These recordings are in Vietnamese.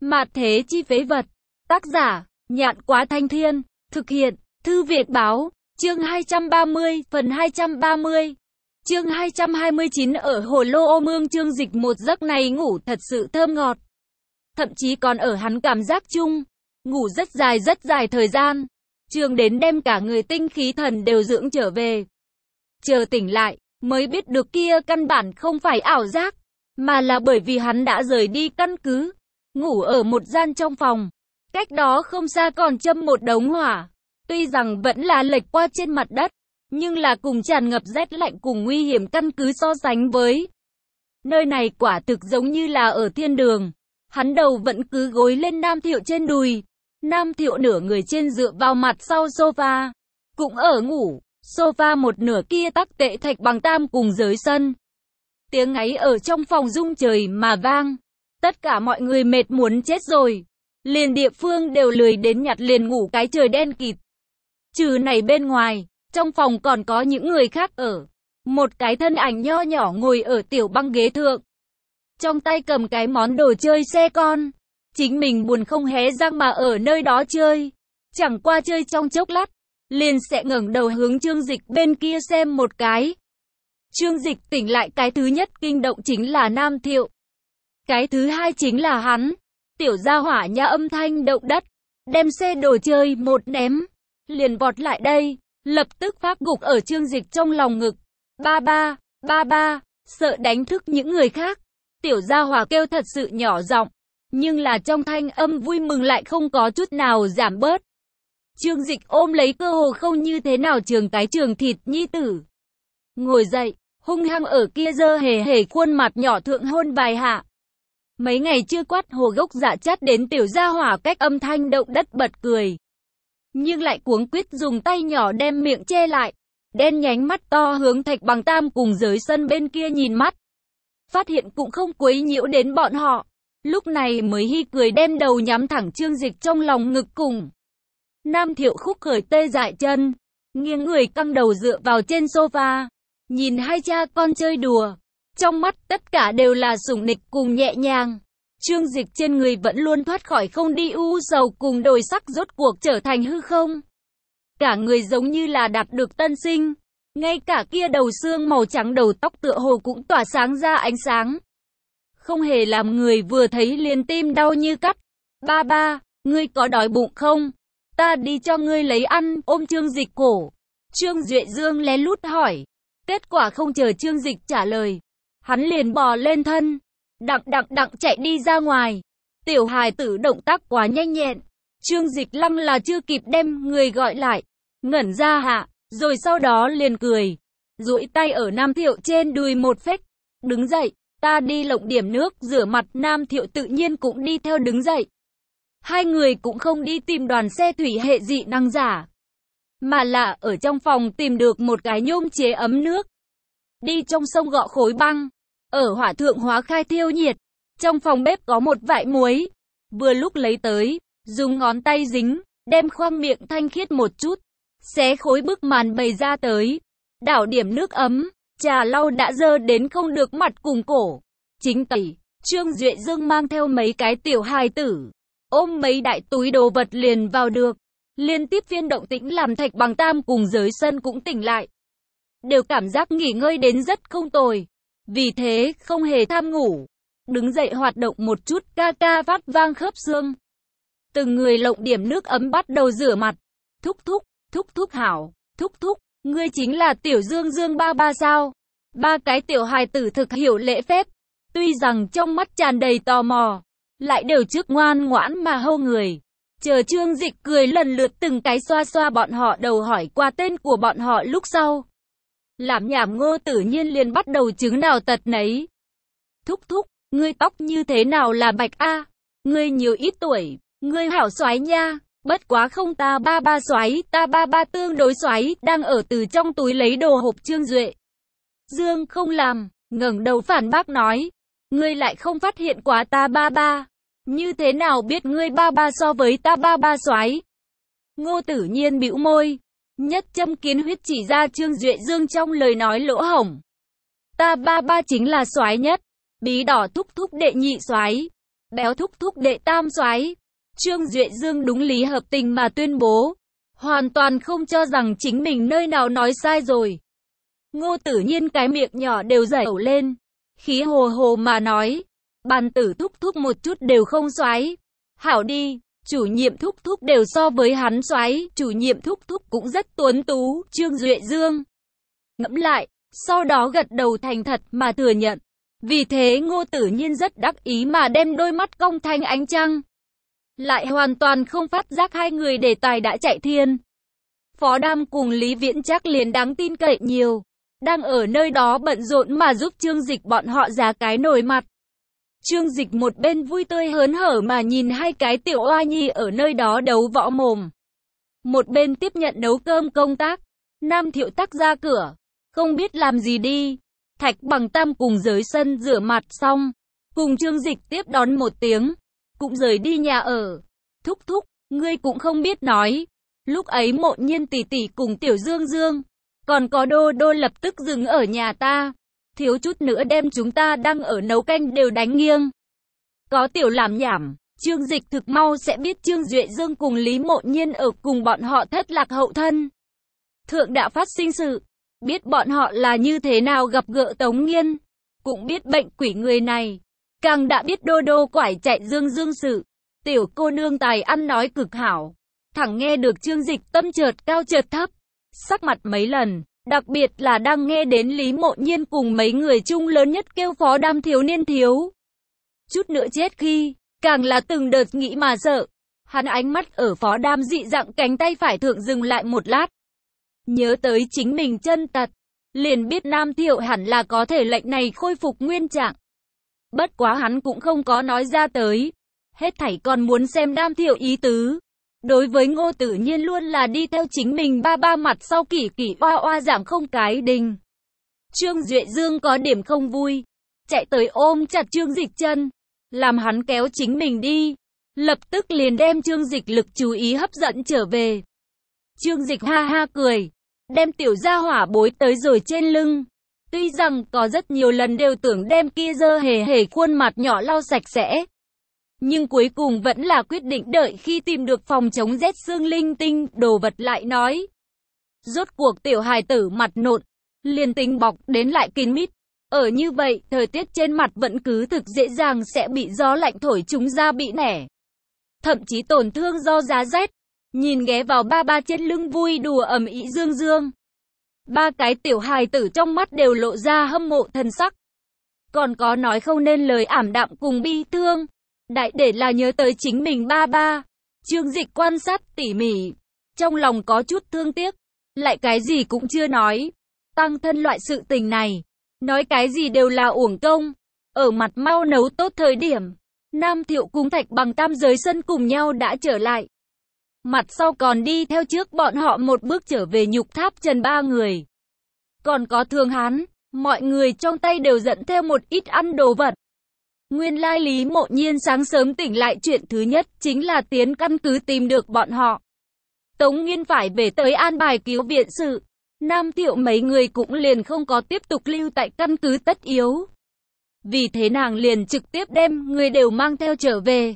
Mạt thế chi phế vật. Tác giả, Nhạn Quá Thanh Thiên. Thực hiện, Thư Việt Báo. Chương 230, phần 230. Chương 229 ở Hồ Lô Ô Mương. Chương Dịch một giấc này ngủ thật sự thơm ngọt. Thậm chí còn ở hắn cảm giác chung. Ngủ rất dài thời gian. Trường đến đem cả người tinh khí thần đều dưỡng trở về. Chờ tỉnh lại, mới biết được kia căn bản không phải ảo giác, mà là bởi vì hắn đã rời đi căn cứ. Ngủ ở một gian trong phòng. Cách đó không xa còn châm một đống hỏa. Tuy rằng vẫn là lệch qua trên mặt đất, nhưng là cùng tràn ngập rét lạnh cùng nguy hiểm căn cứ so sánh với. Nơi này quả thực giống như là ở thiên đường. Hắn đầu vẫn cứ gối lên Nam Thiệu trên đùi. Nam Thiệu nửa người trên dựa vào mặt sau sofa. Cũng ở ngủ. Sofa một nửa kia tắc tệ thạch bằng tam cùng giới sân. Tiếng ngáy ở trong phòng rung trời mà vang. Tất cả mọi người mệt muốn chết rồi. Liền địa phương đều lười đến nhặt liền ngủ cái trời đen kịt. Trừ này bên ngoài, trong phòng còn có những người khác ở. Một cái thân ảnh nho nhỏ ngồi ở tiểu băng ghế thượng. Trong tay cầm cái món đồ chơi xe con. Chính mình buồn không hé răng mà ở nơi đó chơi. Chẳng qua chơi trong chốc lát, liền sẽ ngẩng đầu hướng Trương Dịch bên kia xem một cái. Trương Dịch tỉnh lại, cái thứ nhất kinh động chính là Nam Thiệu. Cái thứ hai chính là hắn. Tiểu gia hỏa nhà âm thanh động đất, đem xe đồ chơi một ném, liền vọt lại đây, lập tức phát gục ở Trương Dịch trong lòng ngực. Ba ba, sợ đánh thức những người khác. Tiểu gia hỏa kêu thật sự nhỏ giọng, nhưng là trong thanh âm vui mừng lại không có chút nào giảm bớt. Trương Dịch ôm lấy cơ hồ không như thế nào trường thịt nhi tử. Ngồi dậy, hung hăng ở kia dơ hề khuôn mặt nhỏ thượng hôn vài hạ. Mấy ngày chưa quát hồ gốc dạ chát đến tiểu gia hỏa cách âm thanh động đất bật cười. Nhưng lại cuống quýt dùng tay nhỏ đem miệng che lại. Đen nhánh mắt to hướng thạch bằng tam cùng giới sân bên kia nhìn mắt. Phát hiện cũng không quấy nhiễu đến bọn họ. Lúc này mới hi cười đem đầu nhắm thẳng Trương Dịch trong lòng ngực cùng. Nam Thiệu khúc khởi tê dại chân. Nghiêng người căng đầu dựa vào trên sofa. Nhìn hai cha con chơi đùa. Trong mắt tất cả đều là sủng nịch cùng nhẹ nhàng. Trương Dịch trên người vẫn luôn thoát khỏi không đi u sầu cùng đổi sắc rốt cuộc trở thành hư không. Cả người giống như là đạt được tân sinh. Ngay cả kia đầu xương màu trắng đầu tóc tựa hồ cũng tỏa sáng ra ánh sáng. Không hề làm người vừa thấy liền tim đau như cắt. Ba, ngươi có đói bụng không? Ta đi cho ngươi lấy ăn, ôm Trương Dịch cổ. Trương Duệ Dương lén lút hỏi. Kết quả không chờ Trương Dịch trả lời. Hắn liền bò lên thân, đặng chạy đi ra ngoài. Tiểu hài tử động tác quá nhanh nhẹn. Trương Dịch lăng là chưa kịp đem người gọi lại. Ngẩn ra hạ, rồi sau đó liền cười. Duỗi tay ở Nam Thiệu trên đùi một phách. Đứng dậy, ta đi lộng điểm nước rửa mặt. Nam Thiệu tự nhiên cũng đi theo đứng dậy. Hai người cũng không đi tìm đoàn xe thủy hệ dị năng giả, mà là ở trong phòng tìm được một cái nhôm chế ấm nước. Đi trong sông gọ khối băng. Ở hỏa thượng hóa khai thiêu nhiệt. Trong phòng bếp có một vại muối. Vừa lúc lấy tới, dùng ngón tay dính, đem khoang miệng thanh khiết một chút. Xé khối bức màn bày ra tới. Đảo điểm nước ấm, trà lau đã dơ đến không được mặt cùng cổ. Chính tẩy, Trương Duệ Dương mang theo mấy cái tiểu hài tử. Ôm mấy đại túi đồ vật liền vào được. Liên tiếp phiên động tĩnh làm thạch bằng tam cùng giới sân cũng tỉnh lại. Đều cảm giác nghỉ ngơi đến rất không tồi. Vì thế, không hề tham ngủ. Đứng dậy hoạt động một chút, ca ca vắt vang khớp xương. Từng người lộng điểm nước ấm bắt đầu rửa mặt. Thúc thúc hảo. Thúc, ngươi chính là tiểu Dương Dương ba sao? Ba cái tiểu hài tử thực hiểu lễ phép. Tuy rằng trong mắt tràn đầy tò mò, lại đều trước ngoan ngoãn mà hâu người. Chờ Trương Dịch cười lần lượt từng cái xoa xoa bọn họ đầu hỏi qua tên của bọn họ lúc sau. Làm nhảm Ngô Tử Nhiên liền bắt đầu chứng nào tật nấy. Thúc, ngươi tóc như thế nào là bạch a? Ngươi nhiều ít tuổi, ngươi hảo xoái nha. Bất quá không ta ba xoái, ta ba tương đối xoái. Đang ở từ trong túi lấy đồ hộp Trương Duệ Dương không làm, ngẩng đầu phản bác nói. Ngươi lại không phát hiện quá ta ba. Như thế nào biết ngươi ba so với ta ba xoái? Ngô Tử Nhiên bĩu môi. Nhất châm kiến huyết chỉ ra Trương Duệ Dương trong lời nói lỗ hổng. Ta ba chính là soái nhất. Bí đỏ thúc đệ nhị soái. béo thúc thúc đệ tam soái. Trương Duệ Dương đúng lý hợp tình mà tuyên bố, hoàn toàn không cho rằng chính mình nơi nào nói sai rồi. Ngô Tử Nhiên cái miệng nhỏ đều dẩy lên, khí hồ hồ mà nói, bàn tử thúc thúc một chút đều không soái. Hảo đi, chủ nhiệm thúc thúc đều so với hắn soái, chủ nhiệm thúc thúc cũng rất tuấn tú. Trương Duệ Dương ngẫm lại, sau đó gật đầu thành thật mà thừa nhận. Vì thế Ngô Tử Nhiên rất đắc ý mà đem đôi mắt cong thành ánh trăng. Lại hoàn toàn không phát giác hai người đề tài đã chạy thiên. Phó Đam cùng Lý Viễn Trác liền đáng tin cậy nhiều, đang ở nơi đó bận rộn mà giúp Trương Dịch bọn họ giá cái nồi mặt. Trương Dịch một bên vui tươi hớn hở mà nhìn hai cái tiểu oa nhi ở nơi đó đấu võ mồm, một bên tiếp nhận nấu cơm công tác. Nam Thiệu tắc ra cửa, không biết làm gì đi. Thạch Bằng Tam cùng dưới sân rửa mặt xong, cùng Trương Dịch tiếp đón một tiếng, cũng rời đi nhà ở. Thúc thúc, ngươi cũng không biết nói. Lúc ấy Mộ Nhiên tỷ tỷ cùng Tiểu Dương Dương, còn có Đô Đô lập tức dừng ở nhà ta, thiếu chút nữa đem chúng ta đang ở nấu canh đều đánh nghiêng. Có Tiểu làm nhảm, Trương Dịch thực mau sẽ biết Trương Duệ Dương cùng Lý Mộ Nhiên ở cùng bọn họ thất lạc hậu thân. Thượng đã phát sinh sự, biết bọn họ là như thế nào gặp gỡ Tống Nghiên, cũng biết bệnh quỷ người này, càng đã biết Đô Đô quải chạy Dương Dương sự. Tiểu cô nương tài ăn nói cực hảo, thẳng nghe được Trương Dịch tâm chợt cao chợt thấp, sắc mặt mấy lần, đặc biệt là đang nghe đến Lý Mộ Nhiên cùng mấy người chung lớn nhất kêu Phó Đam thiếu niên thiếu chút nữa chết khi, càng là từng đợt nghĩ mà sợ. Hắn ánh mắt ở Phó Đam dị dạng cánh tay phải thượng dừng lại một lát, nhớ tới chính mình chân tật, liền biết Nam Thiệu hẳn là có thể lệnh này khôi phục nguyên trạng. Bất quá hắn cũng không có nói ra tới, hết thảy còn muốn xem Nam Thiệu ý tứ. Đối với Ngô Tử Nhiên luôn là đi theo chính mình ba ba mặt sau kỷ kỷ oa oa giảm không cái đình. Trương Duệ Dương có điểm không vui, chạy tới ôm chặt Trương Dịch chân, làm hắn kéo chính mình đi, lập tức liền đem Trương Dịch lực chú ý hấp dẫn trở về. Trương Dịch ha ha cười, đem tiểu gia hỏa bối tới rồi trên lưng. Tuy rằng có rất nhiều lần đều tưởng đem kia dơ hề hề khuôn mặt nhỏ lau sạch sẽ, nhưng cuối cùng vẫn là quyết định đợi khi tìm được phòng chống rét xương linh tinh đồ vật lại nói. Rốt cuộc tiểu hài tử mặt nộn, liền tính bọc đến lại kín mít. Ở như vậy, thời tiết trên mặt vẫn cứ thực dễ dàng sẽ bị gió lạnh thổi chúng ra bị nẻ, thậm chí tổn thương do giá rét. Nhìn ghé vào ba ba trên lưng vui đùa ầm ĩ Dương Dương, ba cái tiểu hài tử trong mắt đều lộ ra hâm mộ thần sắc, còn có nói không nên lời ảm đạm cùng bi thương. Đại để là nhớ tới chính mình ba ba. Trương Dịch quan sát tỉ mỉ, trong lòng có chút thương tiếc, lại cái gì cũng chưa nói. Tăng thân loại sự tình này, nói cái gì đều là uổng công. Ở mặt mau nấu tốt thời điểm, Nam Thiệu cùng Thạch Bằng Tam giới sân cùng nhau đã trở lại. Mặt sau còn đi theo trước bọn họ một bước trở về Nhục Tháp Trần ba người. Còn có Thường Hán, mọi người trong tay đều dẫn theo một ít ăn đồ vật. Nguyên lai Lý Mộ Nhiên sáng sớm tỉnh lại chuyện thứ nhất chính là tiến căn cứ tìm được bọn họ. Tống Nghiên phải về tới an bài cứu viện sự. Nam Thiệu mấy người cũng liền không có tiếp tục lưu tại căn cứ tất yếu. Vì thế nàng liền trực tiếp đem người đều mang theo trở về.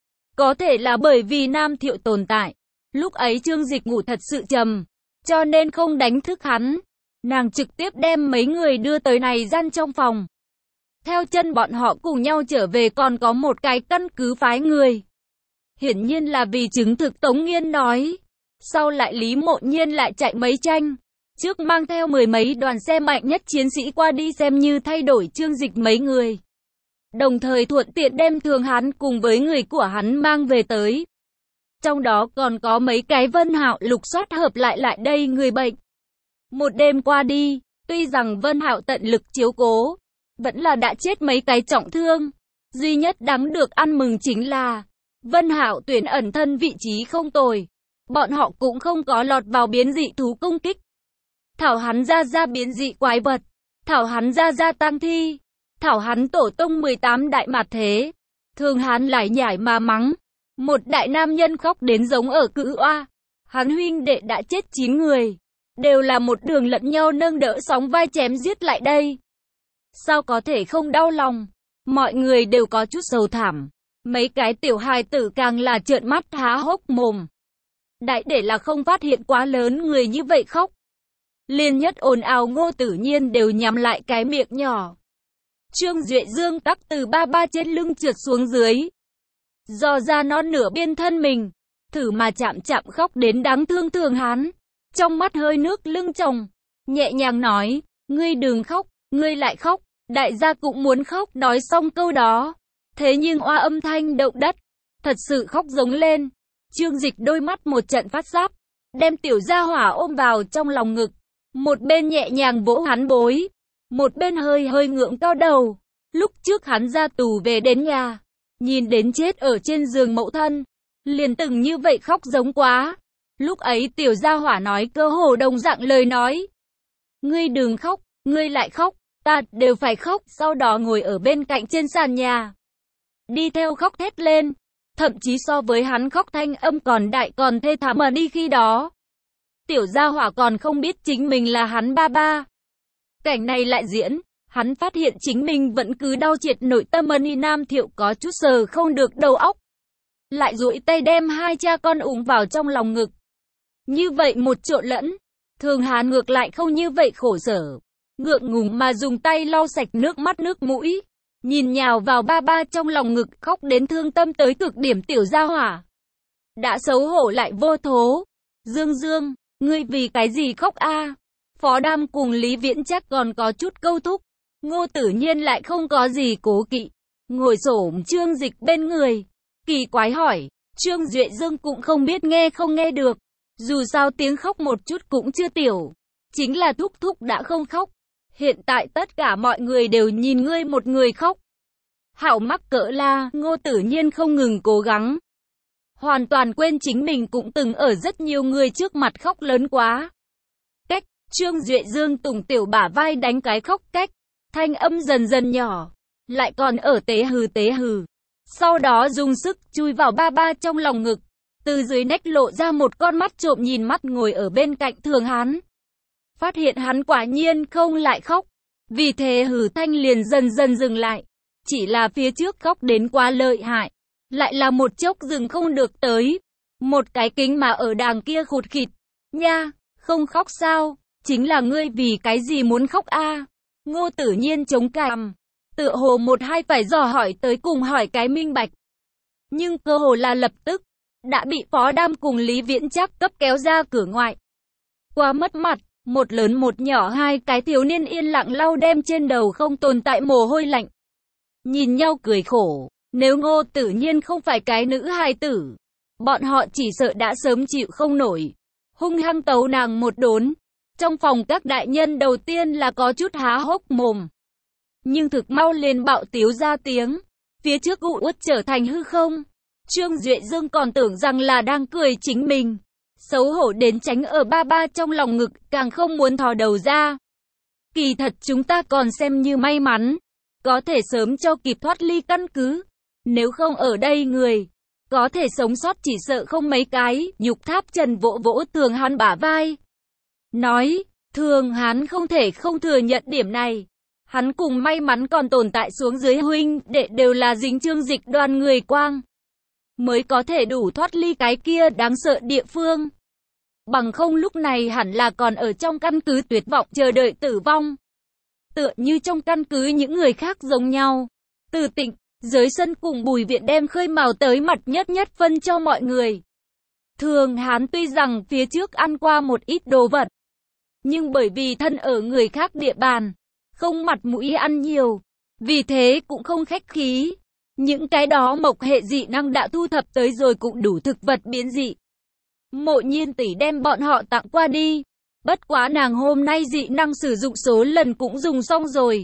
Có thể là bởi vì Nam Thiệu tồn tại. Lúc ấy Trương Dịch ngủ thật sự trầm, cho nên không đánh thức hắn. Nàng trực tiếp đem mấy người đưa tới này gian trong phòng. Theo chân bọn họ cùng nhau trở về còn có một cái căn cứ phái người. Hiển nhiên là vì chứng thực Tống Nghiên nói. Sau lại Lý Mộ Nhiên lại chạy mấy tranh. Trước mang theo mười mấy đoàn xe mạnh nhất chiến sĩ qua đi xem như thay đổi Trương Dịch mấy người. Đồng thời thuận tiện đem Thường Hán cùng với người của hắn mang về tới. Trong đó còn có mấy cái Vân Hạo lục soát hợp lại đây người bệnh. Một đêm qua đi, tuy rằng Vân Hạo tận lực chiếu cố, vẫn là đã chết mấy cái trọng thương. Duy nhất đáng được ăn mừng chính là Vân Hạo tuyển ẩn thân vị trí không tồi. Bọn họ cũng không có lọt vào biến dị thú công kích. Thảo hắn ra biến dị quái vật, thảo hắn ra tang thi, thảo hắn tổ tông 18 đại mạt thế. Thường Hán lại nhảy mà mắng. Một đại nam nhân khóc đến giống ở cữ oa. Hắn huynh đệ đã chết 9 người, đều là một đường lẫn nhau nâng đỡ sóng vai chém giết lại đây. Sao có thể không đau lòng? Mọi người đều có chút sầu thảm. Mấy cái tiểu hài tử càng là trợn mắt há hốc mồm. Đại để là không phát hiện quá lớn người như vậy khóc. Liên nhất ồn ào Ngô Tử Nhiên đều nhắm lại cái miệng nhỏ. Trương Duệ Dương tắc từ ba ba trên lưng trượt xuống dưới. Dò ra non nửa biên thân mình. Thử mà chạm chạm khóc đến đáng thương Thường Hán. Trong mắt hơi nước lưng tròng. Nhẹ nhàng nói, ngươi đừng khóc, ngươi lại khóc. Đại gia cũng muốn khóc. Nói xong câu đó. Thế nhưng oa âm thanh động đất. Thật sự khóc giống lên. Trương Dịch đôi mắt một trận phát sáp. Đem tiểu gia hỏa ôm vào trong lòng ngực. Một bên nhẹ nhàng vỗ hắn bối. Một bên hơi hơi ngượng cao đầu. Lúc trước hắn ra tù về đến nhà. Nhìn đến chết ở trên giường mẫu thân. Liền từng như vậy khóc giống quá. Lúc ấy tiểu gia hỏa nói cơ hồ đồng dạng lời nói. Ngươi đừng khóc, ngươi lại khóc. Ta đều phải khóc. Sau đó ngồi ở bên cạnh trên sàn nhà. Đi theo khóc thét lên. Thậm chí so với hắn khóc thanh âm còn đại còn thê thảm mà đi khi đó. Tiểu gia hỏa còn không biết chính mình là hắn ba ba. Cảnh này lại diễn, hắn phát hiện chính mình vẫn cứ đau triệt nội tâm Ni Nam Thiệu có chút sờ không được đầu óc. Lại duỗi tay đem hai cha con ủng vào trong lòng ngực. Như vậy một trộn lẫn, Thường Hán ngược lại không như vậy khổ sở. Ngượng ngùng mà dùng tay lau sạch nước mắt nước mũi. Nhìn nhào vào ba ba trong lòng ngực khóc đến thương tâm tới cực điểm tiểu gia hỏa. Đã xấu hổ lại vô thố. Dương Dương, ngươi vì cái gì khóc a? Phó Đam cùng Lý Viễn chắc còn có chút câu thúc. Ngô Tử Nhiên lại không có gì cố kỵ. Ngồi xổm Trương Dịch bên người. Kỳ quái hỏi. Trương Duệ Dương cũng không biết nghe không nghe được. Dù sao tiếng khóc một chút cũng chưa tiểu. Chính là thúc thúc đã không khóc. Hiện tại tất cả mọi người đều nhìn ngươi một người khóc. Hảo mắc cỡ la, Ngô Tử Nhiên không ngừng cố gắng. Hoàn toàn quên chính mình cũng từng ở rất nhiều người trước mặt khóc lớn quá. Cách, Trương Duệ Dương tùng tiểu bả vai đánh cái khóc cách. Thanh âm dần dần nhỏ. Lại còn ở tế hừ. Sau đó dùng sức chui vào ba ba trong lòng ngực. Từ dưới nách lộ ra một con mắt trộm nhìn mắt ngồi ở bên cạnh Thường Hán. Phát hiện hắn quả nhiên không lại khóc. Vì thế hừ thanh liền dần dần dừng lại. Chỉ là phía trước khóc đến quá lợi hại. Lại là một chốc dừng không được tới. Một cái kính mà ở đàng kia khụt khịt. Nha, không khóc sao? Chính là ngươi vì cái gì muốn khóc a? Ngô Tử Nhiên chống cằm. Tựa hồ một hai phải dò hỏi tới cùng hỏi cái minh bạch. Nhưng cơ hồ là lập tức. Đã bị Phó Đam cùng Lý Viễn chắc cấp kéo ra cửa ngoại. Quá mất mặt. Một lớn một nhỏ hai cái thiếu niên yên lặng lau đem trên đầu không tồn tại mồ hôi lạnh. Nhìn nhau cười khổ. Nếu Ngô Tử Nhiên không phải cái nữ hài tử, bọn họ chỉ sợ đã sớm chịu không nổi. Hung hăng tấu nàng một đốn. Trong phòng các đại nhân đầu tiên là có chút há hốc mồm. Nhưng thực mau liền bạo tiếu ra tiếng. Phía trước u uất trở thành hư không. Trương Duệ Dương còn tưởng rằng là đang cười chính mình. Xấu hổ đến tránh ở ba ba trong lòng ngực, càng không muốn thò đầu ra. Kỳ thật chúng ta còn xem như may mắn. Có thể sớm cho kịp thoát ly căn cứ. Nếu không ở đây người có thể sống sót chỉ sợ không mấy cái. Nhục Tháp Trần vỗ vỗ Thường Hán bả vai. Nói, Thường Hán không thể không thừa nhận điểm này. Hắn cùng may mắn còn tồn tại xuống dưới huynh đệ đều là dính Trương Dịch đoàn người quang. Mới có thể đủ thoát ly cái kia đáng sợ địa phương. Bằng không lúc này hẳn là còn ở trong căn cứ tuyệt vọng chờ đợi tử vong. Tựa như trong căn cứ những người khác giống nhau. Từ Tịnh, Giới Sân cùng Bùi Viện đem khơi mào tới mặt nhất phân cho mọi người. Thường Hán tuy rằng phía trước ăn qua một ít đồ vật. Nhưng bởi vì thân ở người khác địa bàn, không mặt mũi ăn nhiều. Vì thế cũng không khách khí. Những cái đó mộc hệ dị năng đã thu thập tới rồi cũng đủ thực vật biến dị. Mộ Nhiên tỷ đem bọn họ tặng qua đi. Bất quá nàng hôm nay dị năng sử dụng số lần cũng dùng xong rồi.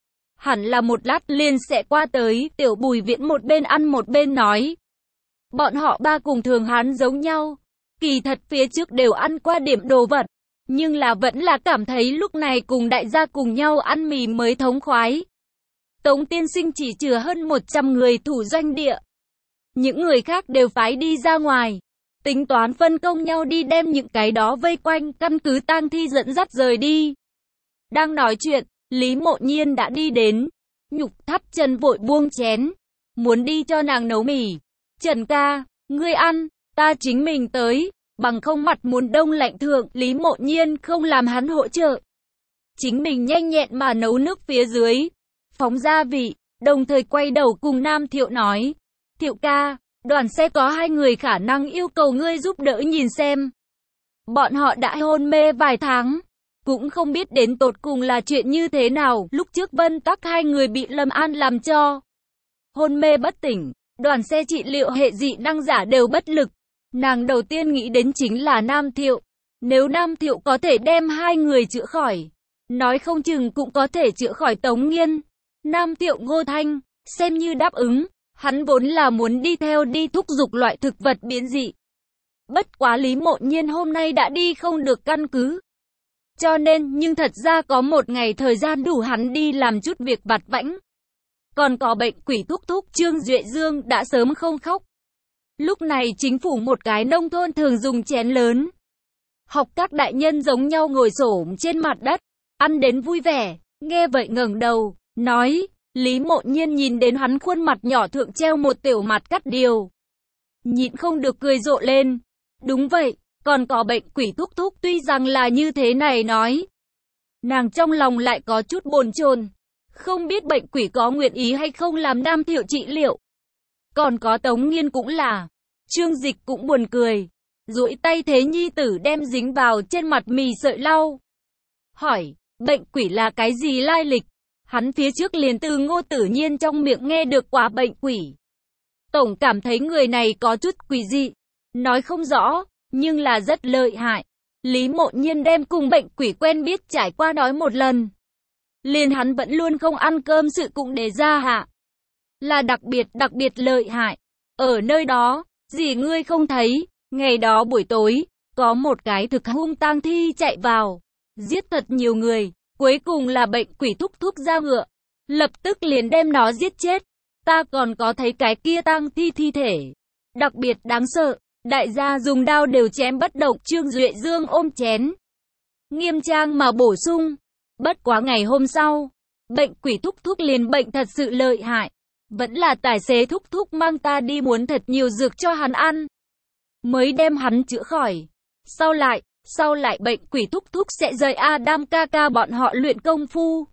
Hẳn là một lát liền sẽ qua tới. Tiểu Bùi Viễn một bên ăn một bên nói. Bọn họ ba cùng Thường Hán giống nhau. Kỳ thật phía trước đều ăn qua điểm đồ vật. Nhưng là vẫn là cảm thấy lúc này cùng đại gia cùng nhau ăn mì mới thống khoái. Tống tiên sinh chỉ chừa hơn 100 người thủ doanh địa. Những người khác đều phái đi ra ngoài. Tính toán phân công nhau đi đem những cái đó vây quanh căn cứ tang thi dẫn dắt rời đi. Đang nói chuyện, Lý Mộ Nhiên đã đi đến. Nhục Tháp Trần vội buông chén. muốn đi cho nàng nấu mì. Trần ca, ngươi ăn, ta chính mình tới, bằng không mặt muốn đông lạnh thượng, Lý Mộ Nhiên không làm hắn hỗ trợ. Chính mình nhanh nhẹn mà nấu nước phía dưới, phóng gia vị, đồng thời quay đầu cùng Nam Thiệu nói, Thiệu ca, đoàn xe có 2 người khả năng yêu cầu ngươi giúp đỡ nhìn xem. Bọn họ đã hôn mê vài tháng, cũng không biết đến tột cùng là chuyện như thế nào, lúc trước Vân Tắc 2 người bị Lâm An làm cho hôn mê bất tỉnh, đoàn xe trị liệu hệ dị năng giả đều bất lực. Nàng đầu tiên nghĩ đến chính là Nam Thiệu, nếu Nam Thiệu có thể đem 2 người chữa khỏi, nói không chừng cũng có thể chữa khỏi Tống Nghiên. Nam Thiệu Ngô Thanh, xem như đáp ứng, hắn vốn là muốn đi theo đi thúc giục loại thực vật biến dị. Bất quá Lý Mộ Nhiên hôm nay đã đi không được căn cứ. Cho nên, nhưng thật ra có một ngày thời gian đủ hắn đi làm chút việc vặt vãnh. Còn có bệnh quỷ thúc thúc, Trương Duệ Dương đã sớm không khóc. Lúc này chính phủ một cái nông thôn thường dùng chén lớn. Học các đại nhân giống nhau ngồi xổm trên mặt đất, ăn đến vui vẻ, nghe vậy ngẩng đầu, nói, Lý Mộ Nhiên nhìn đến hắn khuôn mặt nhỏ thượng treo một tiểu mặt cắt điều. Nhịn không được cười rộ lên. Đúng vậy, còn có bệnh quỷ thúc thúc tuy rằng là như thế này nói. Nàng trong lòng lại có chút bồn chồn, không biết bệnh quỷ có nguyện ý hay không làm Nam Thiệu trị liệu. Còn có Tống Nghiên cũng là. Trương Dịch cũng buồn cười, duỗi tay thế nhi tử đem dính vào trên mặt mì sợi lau. Hỏi, bệnh quỷ là cái gì lai lịch? Hắn phía trước liền từ Ngô Tử Nhiên trong miệng nghe được quá bệnh quỷ. Tổng cảm thấy người này có chút quỷ dị, nói không rõ, nhưng là rất lợi hại. Lý Mộ Nhiên đem cùng bệnh quỷ quen biết trải qua nói một lần. Liền hắn vẫn luôn không ăn cơm sự cũng đề ra hạ. Là đặc biệt lợi hại. Ở nơi đó, gì ngươi không thấy, ngày đó buổi tối, có một cái thực hung tang thi chạy vào, giết thật nhiều người, cuối cùng là bệnh quỷ thúc thúc ra ngựa, lập tức liền đem nó giết chết. Ta còn có thấy cái kia tang thi thi thể, đặc biệt đáng sợ, đại gia dùng đao đều chém bất động. Trương Duệ Dương ôm chén, nghiêm trang mà bổ sung. Bất quá ngày hôm sau, bệnh quỷ thúc thúc liền bệnh thật sự lợi hại. Vẫn là tài xế thúc thúc mang ta đi muốn thật nhiều dược cho hắn ăn, mới đem hắn chữa khỏi. Sau lại bệnh quỷ thúc thúc sẽ rời Adam ca ca bọn họ luyện công phu.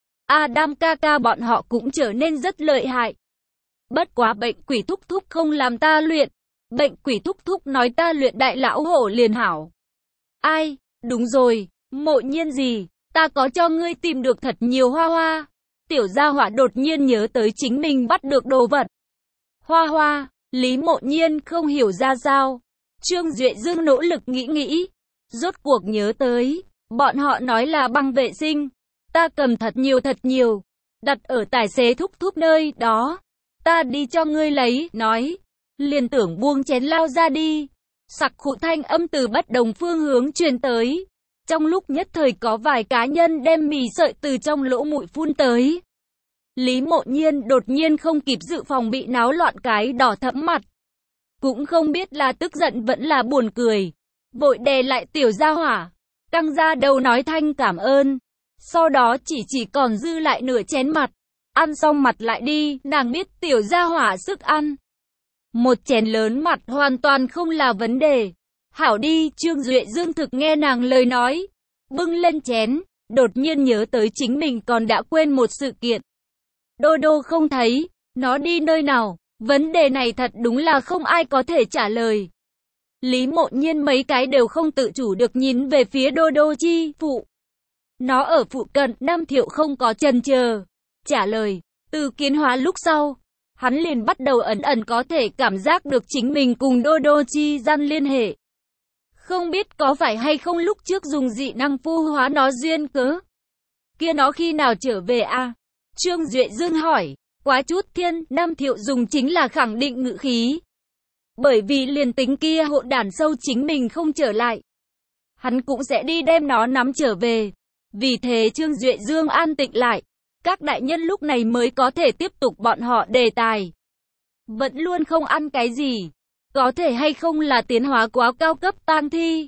Adam ca ca bọn họ cũng trở nên rất lợi hại. Bất quá bệnh quỷ thúc thúc không làm ta luyện. Bệnh quỷ thúc thúc nói ta luyện đại lão hổ liền hảo. Ai, đúng rồi, Mộ Nhiên gì, ta có cho ngươi tìm được thật nhiều hoa hoa. Tiểu gia hỏa đột nhiên nhớ tới chính mình bắt được đồ vật. Hoa hoa, Lý Mộ Nhiên không hiểu ra sao. Trương Duệ Dương nỗ lực nghĩ. Rốt cuộc nhớ tới, bọn họ nói là băng vệ sinh. Ta cầm thật nhiều, đặt ở tài xế thúc thúc nơi đó. Ta đi cho ngươi lấy, nói. Liền tưởng buông chén lao ra đi. Sặc khụ thanh âm từ bất đồng phương hướng truyền tới. Trong lúc nhất thời có vài cá nhân đem mì sợi từ trong lỗ mũi phun tới. Lý Mộ Nhiên đột nhiên không kịp dự phòng bị náo loạn cái đỏ thẫm mặt. Cũng không biết là tức giận vẫn là buồn cười. Vội đè lại tiểu gia hỏa, căng ra đầu nói thanh cảm ơn. Sau đó chỉ còn dư lại nửa chén mặt. Ăn xong mặt lại đi, nàng biết tiểu gia hỏa sức ăn. Một chén lớn mặt hoàn toàn không là vấn đề. Hảo đi, Trương Duệ Dương thực nghe nàng lời nói. Bưng lên chén, đột nhiên nhớ tới chính mình còn đã quên một sự kiện. Đô đô không thấy, nó đi nơi nào? Vấn đề này thật đúng là không ai có thể trả lời. Lý Mộ Nhiên mấy cái đều không tự chủ được nhìn về phía đô đô chi phụ. Nó ở phụ cận. Nam Thiệu không có chần chờ trả lời. Từ kiến hóa lúc sau, hắn liền bắt đầu ẩn có thể cảm giác được chính mình cùng đô đô chi gian liên hệ. Không biết có phải hay không lúc trước dùng dị năng phu hóa nó duyên cớ. Kia nó khi nào trở về a? Trương Duệ Dương hỏi. Quá chút thiên. Nam Thiệu dùng chính là khẳng định ngữ khí. Bởi vì liền tính kia hỗn đản sâu chính mình không trở lại, hắn cũng sẽ đi đem nó nắm trở về. Vì thế Trương Duệ Dương an tĩnh lại. Các đại nhân lúc này mới có thể tiếp tục bọn họ đề tài. Vẫn luôn không ăn cái gì. Có thể hay không là tiến hóa quá cao cấp tang thi?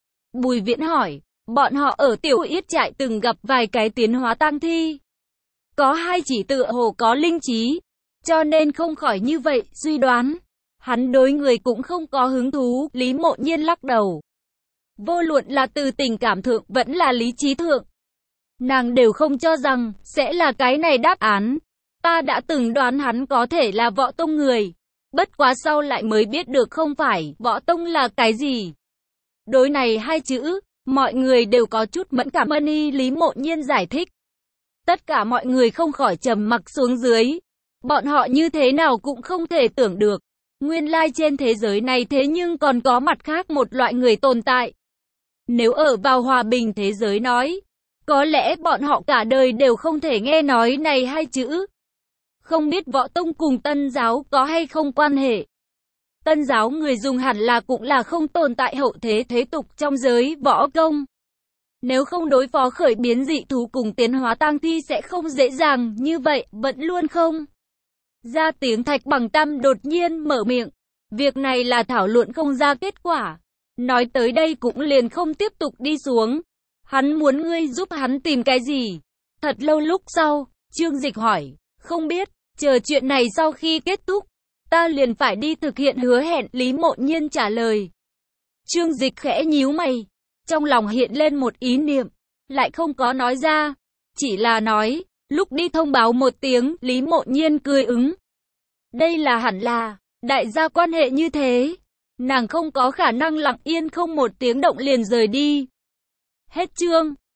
Bùi Viễn hỏi. Bọn họ ở Tiểu Yết trại từng gặp vài cái tiến hóa tang thi. Có hai chỉ tựa hồ có linh trí. cho nên không khỏi như vậy suy đoán. Hắn đối người cũng không có hứng thú, Lý Mộ Nhiên lắc đầu. Vô luận là từ tình cảm thượng vẫn là lý trí thượng, nàng đều không cho rằng sẽ là cái này đáp án. Ta đã từng đoán hắn có thể là võ tông người, bất quá sau lại mới biết được không phải, võ tông là cái gì. Đối này hai chữ, mọi người đều có chút mẫn cảm. Lý Mộ Nhiên giải thích. Tất cả mọi người không khỏi trầm mặc xuống dưới. Bọn họ như thế nào cũng không thể tưởng được. Nguyên lai trên thế giới này thế nhưng còn có mặt khác một loại người tồn tại. Nếu ở vào hòa bình thế giới nói, có lẽ bọn họ cả đời đều không thể nghe nói này hai chữ. Không biết võ tông cùng tân giáo có hay không quan hệ. Tân giáo người dùng hẳn là cũng là không tồn tại hậu thế thế tục trong giới võ công. Nếu không đối phó khởi biến dị thú cùng tiến hóa tang thi sẽ không dễ dàng như vậy, vẫn luôn không. Ra tiếng Thạch Bằng Tam đột nhiên mở miệng. Việc này là thảo luận không ra kết quả. Nói tới đây cũng liền không tiếp tục đi xuống. Hắn muốn ngươi giúp hắn tìm cái gì? Thật lâu lúc sau, Trương Dịch hỏi, không biết, chờ chuyện này sau khi kết thúc, ta liền phải đi thực hiện hứa hẹn, Lý Mộ Nhiên trả lời. Trương Dịch khẽ nhíu mày, trong lòng hiện lên một ý niệm, lại không có nói ra, chỉ là nói, lúc đi thông báo một tiếng, Lý Mộ Nhiên cười ứng. Đây là hẳn là, đại gia quan hệ như thế, nàng không có khả năng lặng yên không một tiếng động liền rời đi. Hết chương.